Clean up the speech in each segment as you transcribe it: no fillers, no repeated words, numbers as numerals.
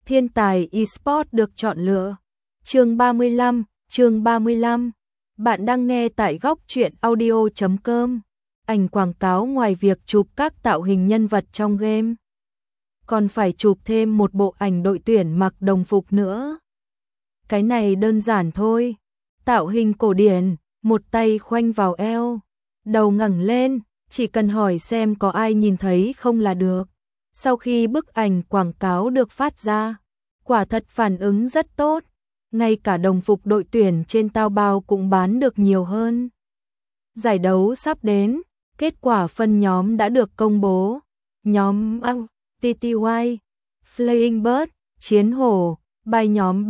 Thiên tài eSports được chọn lựa. Chương 35. Bạn đang nghe tại góc truyện audio.com. Ảnh quảng cáo ngoài việc chụp các tạo hình nhân vật trong game, còn phải chụp thêm một bộ ảnh đội tuyển mặc đồng phục nữa. Cái này đơn giản thôi. Tạo hình cổ điển, một tay khoanh vào eo, đầu ngẩng lên, chỉ cần hỏi xem có ai nhìn thấy không là được. Sau khi bức ảnh quảng cáo được phát ra, quả thật phản ứng rất tốt. Ngay cả đồng phục đội tuyển trên Taobao cũng bán được nhiều hơn. Giải đấu sắp đến, kết quả phân nhóm đã được công bố. Nhóm A, TTY, Flying Bird, Chiến Hổ, bài nhóm B,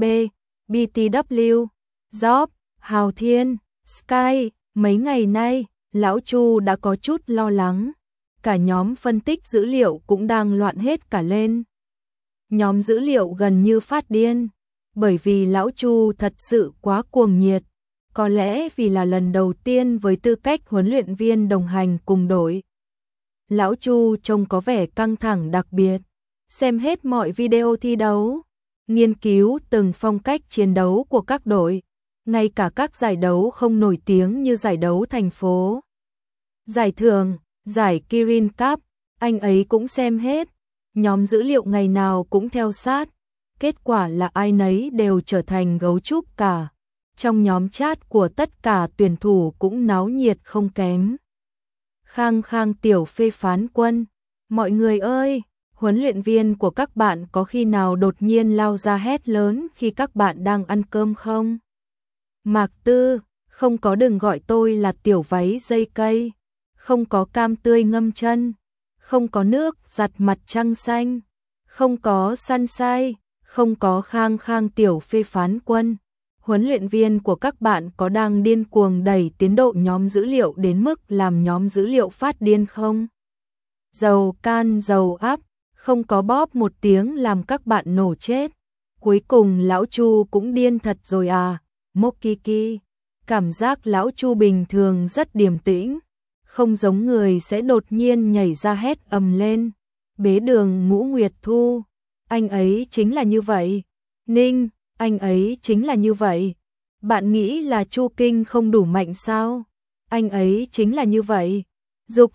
BTW, Job, Hào Thiên, Sky. Mấy ngày nay, Lão Chu đã có chút lo lắng. Cả nhóm phân tích dữ liệu cũng đang loạn hết cả lên. Nhóm dữ liệu gần như phát điên, bởi vì Lão Chu thật sự quá cuồng nhiệt. Có lẽ vì là lần đầu tiên với tư cách huấn luyện viên đồng hành cùng đội. Lão Chu trông có vẻ căng thẳng đặc biệt, xem hết mọi video thi đấu, nghiên cứu từng phong cách chiến đấu của các đội, ngay cả các giải đấu không nổi tiếng như giải đấu thành phố, giải thưởng, giải Kirin Cup, anh ấy cũng xem hết. Nhóm dữ liệu ngày nào cũng theo sát, kết quả là ai nấy đều trở thành gấu trúc cả. Trong nhóm chat của tất cả tuyển thủ cũng náo nhiệt không kém. Khang tiểu phê phán quân, mọi người ơi, huấn luyện viên của các bạn có khi nào đột nhiên lao ra hét lớn khi các bạn đang ăn cơm không? Mạc Tư, không có, đừng gọi tôi là tiểu váy dây cây, không có cam tươi ngâm chân, không có nước giặt mặt trăng xanh, không có sunshine, không có. Khang tiểu phê phán quân, huấn luyện viên của các bạn có đang điên cuồng đẩy tiến độ nhóm dữ liệu đến mức làm nhóm dữ liệu phát điên không? Dầu can dầu áp, không có bóp một tiếng làm các bạn nổ chết. Cuối cùng Lão Chu cũng điên thật rồi à? Mokiki, cảm giác Lão Chu bình thường rất điềm tĩnh, không giống người sẽ đột nhiên nhảy ra hét ầm lên. Bế Đường Ngũ Nguyệt Thu, anh ấy chính là như vậy. Ninh, anh ấy chính là như vậy. Bạn nghĩ là Chu Kinh không đủ mạnh sao? Anh ấy chính là như vậy. Dục,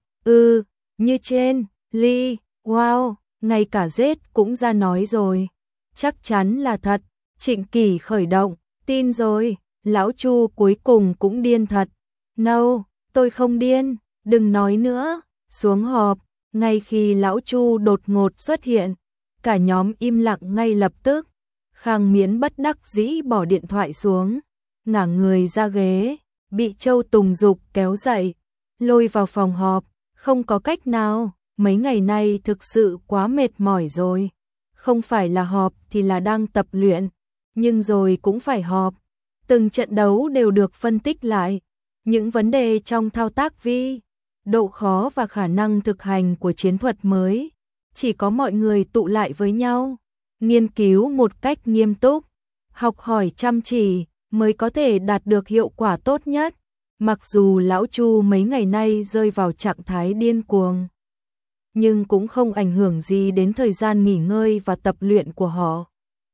như trên, Ly, wow, ngay cả Z cũng ra nói rồi. Chắc chắn là thật. Trịnh Kỳ khởi động, tin rồi. Lão Chu cuối cùng cũng điên thật. No, tôi không điên, đừng nói nữa. Xuống họp, ngay khi Lão Chu đột ngột xuất hiện, cả nhóm im lặng ngay lập tức. Khang Miễn bất đắc dĩ bỏ điện thoại xuống, ngả người ra ghế, bị Châu Tùng Dục kéo dậy, lôi vào phòng họp. Không có cách nào, mấy ngày nay thực sự quá mệt mỏi rồi. Không phải là họp thì là đang tập luyện, nhưng rồi cũng phải họp. Từng trận đấu đều được phân tích lại, những vấn đề trong thao tác vi, độ khó và khả năng thực hành của chiến thuật mới. Chỉ có mọi người tụ lại với nhau, nghiên cứu một cách nghiêm túc, học hỏi chăm chỉ mới có thể đạt được hiệu quả tốt nhất. Mặc dù Lão Chu mấy ngày nay rơi vào trạng thái điên cuồng, nhưng cũng không ảnh hưởng gì đến thời gian nghỉ ngơi và tập luyện của họ.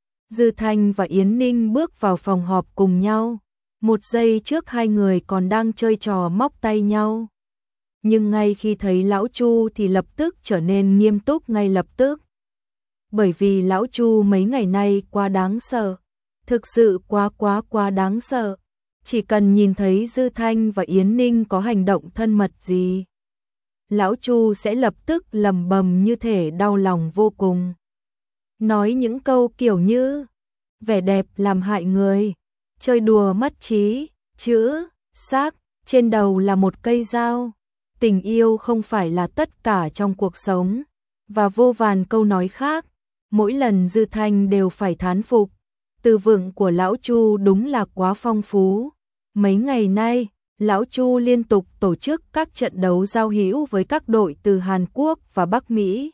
Dư Thanh và Yến Ninh bước vào phòng họp cùng nhau. Một giây trước hai người còn đang chơi trò móc tay nhau, nhưng ngay khi thấy Lão Chu thì lập tức trở nên nghiêm túc ngay lập tức. Bởi vì Lão Chu mấy ngày nay quá đáng sợ, thực sự quá đáng sợ. Chỉ cần nhìn thấy Dư Thanh và Yến Ninh có hành động thân mật gì, Lão Chu sẽ lập tức lầm bầm như thể đau lòng vô cùng. Nói những câu kiểu như vẻ đẹp làm hại người, chơi đùa mất trí, chữ, xác, trên đầu là một cây dao, tình yêu không phải là tất cả trong cuộc sống, và vô vàn câu nói khác. Mỗi lần Dư Thanh đều phải thán phục, từ vựng của Lão Chu đúng là quá phong phú. Mấy ngày nay, Lão Chu liên tục tổ chức các trận đấu giao hữu với các đội từ Hàn Quốc và Bắc Mỹ.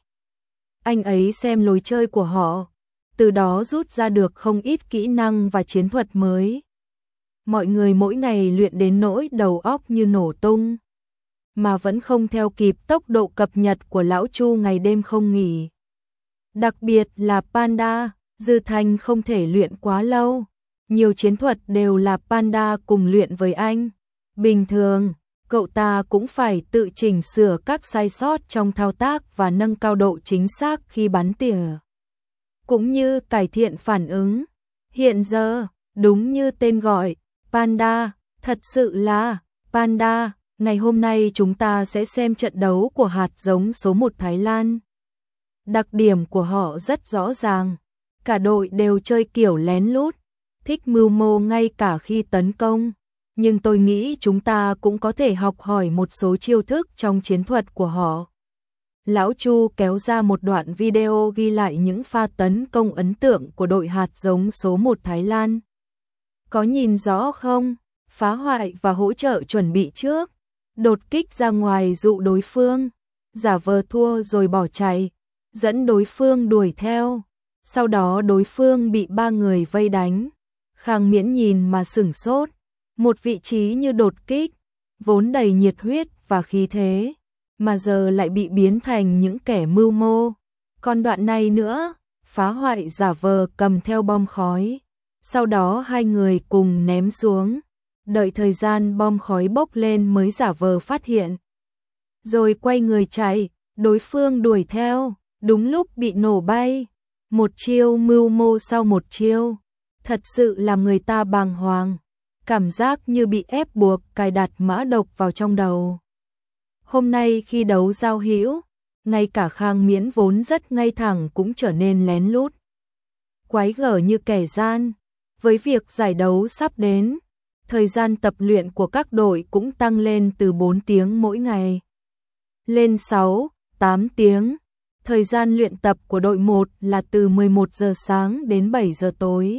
Anh ấy xem lối chơi của họ, từ đó rút ra được không ít kỹ năng và chiến thuật mới. Mọi người mỗi ngày luyện đến nỗi đầu óc như nổ tung, mà vẫn không theo kịp tốc độ cập nhật của Lão Chu ngày đêm không nghỉ. Đặc biệt là Panda, Dư Thanh không thể luyện quá lâu. Nhiều chiến thuật đều là Panda cùng luyện với anh. Bình thường, cậu ta cũng phải tự chỉnh sửa các sai sót trong thao tác và nâng cao độ chính xác khi bắn tỉa, cũng như cải thiện phản ứng. Hiện giờ, đúng như tên gọi, Panda, thật sự là Panda. Ngày hôm nay chúng ta sẽ xem trận đấu của hạt giống số 1 Thái Lan. Đặc điểm của họ rất rõ ràng, cả đội đều chơi kiểu lén lút, thích mưu mô ngay cả khi tấn công. Nhưng tôi nghĩ chúng ta cũng có thể học hỏi một số chiêu thức trong chiến thuật của họ. Lão Chu kéo ra một đoạn video ghi lại những pha tấn công ấn tượng của đội hạt giống số 1 Thái Lan. Có nhìn rõ không? Phá hoại và hỗ trợ chuẩn bị trước, đột kích ra ngoài dụ đối phương, giả vờ thua rồi bỏ chạy, dẫn đối phương đuổi theo. Sau đó đối phương bị 3 người vây đánh. Khang Miễn nhìn mà sửng sốt. Một vị trí như đột kích, vốn đầy nhiệt huyết và khí thế, mà giờ lại bị biến thành những kẻ mưu mô. Còn đoạn này nữa, phá hoại giả vờ cầm theo bom khói. Sau đó 2 người cùng ném xuống, đợi thời gian bom khói bốc lên mới giả vờ phát hiện. Rồi quay người chạy, đối phương đuổi theo, đúng lúc bị nổ bay. Một chiêu mưu mô sau một chiêu, thật sự làm người ta bàng hoàng. Cảm giác như bị ép buộc cài đặt mã độc vào trong đầu. Hôm nay khi đấu giao hữu, ngay cả Khang Miễn vốn rất ngay thẳng cũng trở nên lén lút, quái gở như kẻ gian. Với việc giải đấu sắp đến, thời gian tập luyện của các đội cũng tăng lên từ 4 tiếng mỗi ngày lên 6, 8 tiếng. Thời gian luyện tập của đội 1 là từ 11 giờ sáng đến 7 giờ tối.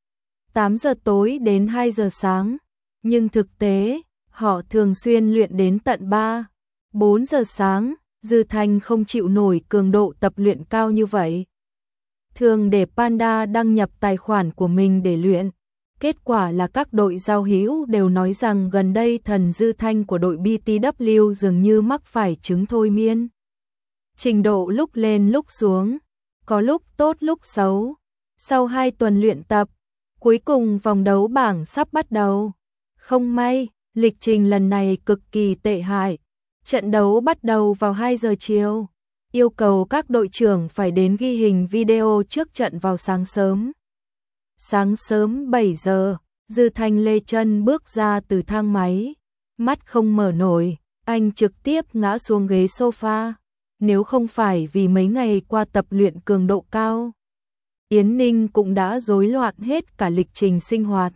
8 giờ tối đến 2 giờ sáng, nhưng thực tế, họ thường xuyên luyện đến tận 3, 4 giờ sáng. Dư Thanh không chịu nổi cường độ tập luyện cao như vậy. Thường để Panda đăng nhập tài khoản của mình để luyện. Kết quả là các đội giao hữu đều nói rằng gần đây thần Dư Thanh của đội BTW dường như mắc phải chứng thôi miên. Trình độ lúc lên lúc xuống, có lúc tốt lúc xấu. Sau 2 tuần luyện tập, cuối cùng vòng đấu bảng sắp bắt đầu. Không may, lịch trình lần này cực kỳ tệ hại. Trận đấu bắt đầu vào 2 giờ chiều, yêu cầu các đội trưởng phải đến ghi hình video trước trận vào sáng sớm. Sáng sớm 7 giờ, Dư Thanh lê chân bước ra từ thang máy, mắt không mở nổi, anh trực tiếp ngã xuống ghế sofa. Nếu không phải vì mấy ngày qua tập luyện cường độ cao, Yến Ninh cũng đã rối loạn hết cả lịch trình sinh hoạt.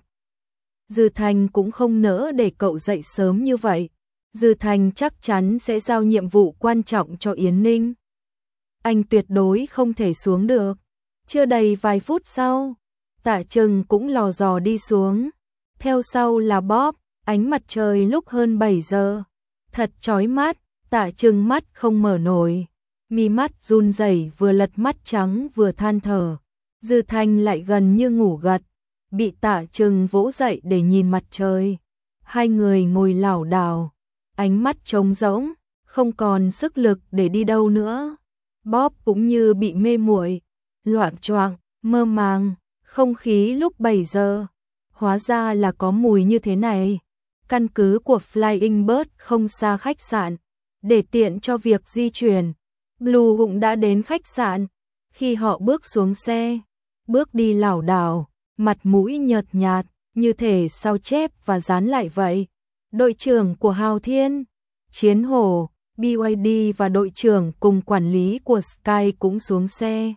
Dư Thanh cũng không nỡ để cậu dậy sớm như vậy. Dư Thanh chắc chắn sẽ giao nhiệm vụ quan trọng cho Yến Ninh. Anh tuyệt đối không thể xuống được. Chưa đầy vài phút sau, Tạ Trừng cũng lò dò đi xuống. Theo sau là Bob. Ánh mặt trời lúc hơn 7 giờ. Thật chói mắt, Tạ Trừng mắt không mở nổi. Mi mắt run rẩy, vừa lật mắt trắng vừa than thở. Dư Thanh lại gần như ngủ gật, bị Tạ Trừng vỗ dậy để nhìn mặt trời. Hai người ngồi lảo đảo, ánh mắt trống rỗng, không còn sức lực để đi đâu nữa. Bob cũng như bị mê muội, loạng choạng, mơ màng. Không khí lúc 7 giờ, hóa ra là có mùi như thế này. Căn cứ của Flying Bird không xa khách sạn, để tiện cho việc di chuyển. Blue cũng đã đến khách sạn. Khi họ bước xuống xe, bước đi lảo đảo, mặt mũi nhợt nhạt, như thể sao chép và dán lại vậy. Đội trưởng của Hào Thiên, Chiến Hổ, BYD và đội trưởng cùng quản lý của Sky cũng xuống xe.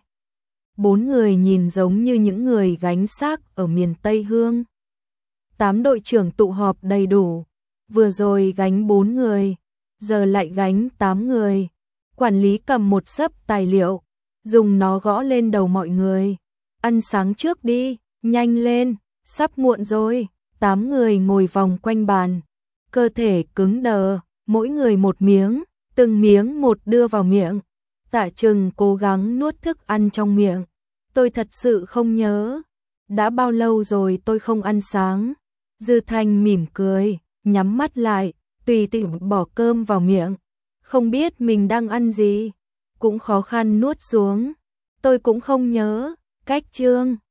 4 người nhìn giống như những người gánh xác ở miền Tây Hương. 8 đội trưởng tụ họp đầy đủ, vừa rồi gánh 4 người, giờ lại gánh 8 người. Quản lý cầm một xấp tài liệu, dùng nó gõ lên đầu mọi người. Ăn sáng trước đi, nhanh lên, sắp muộn rồi. 8 người ngồi vòng quanh bàn, cơ thể cứng đờ, mỗi người một miếng, từng miếng một đưa vào miệng. Tạ Trừng cố gắng nuốt thức ăn trong miệng. Tôi thật sự không nhớ, đã bao lâu rồi tôi không ăn sáng. Dư Thanh mỉm cười, nhắm mắt lại, tùy tiện bỏ cơm vào miệng. Không biết mình đang ăn gì, cũng khó khăn nuốt xuống. Tôi cũng không nhớ. Cách chương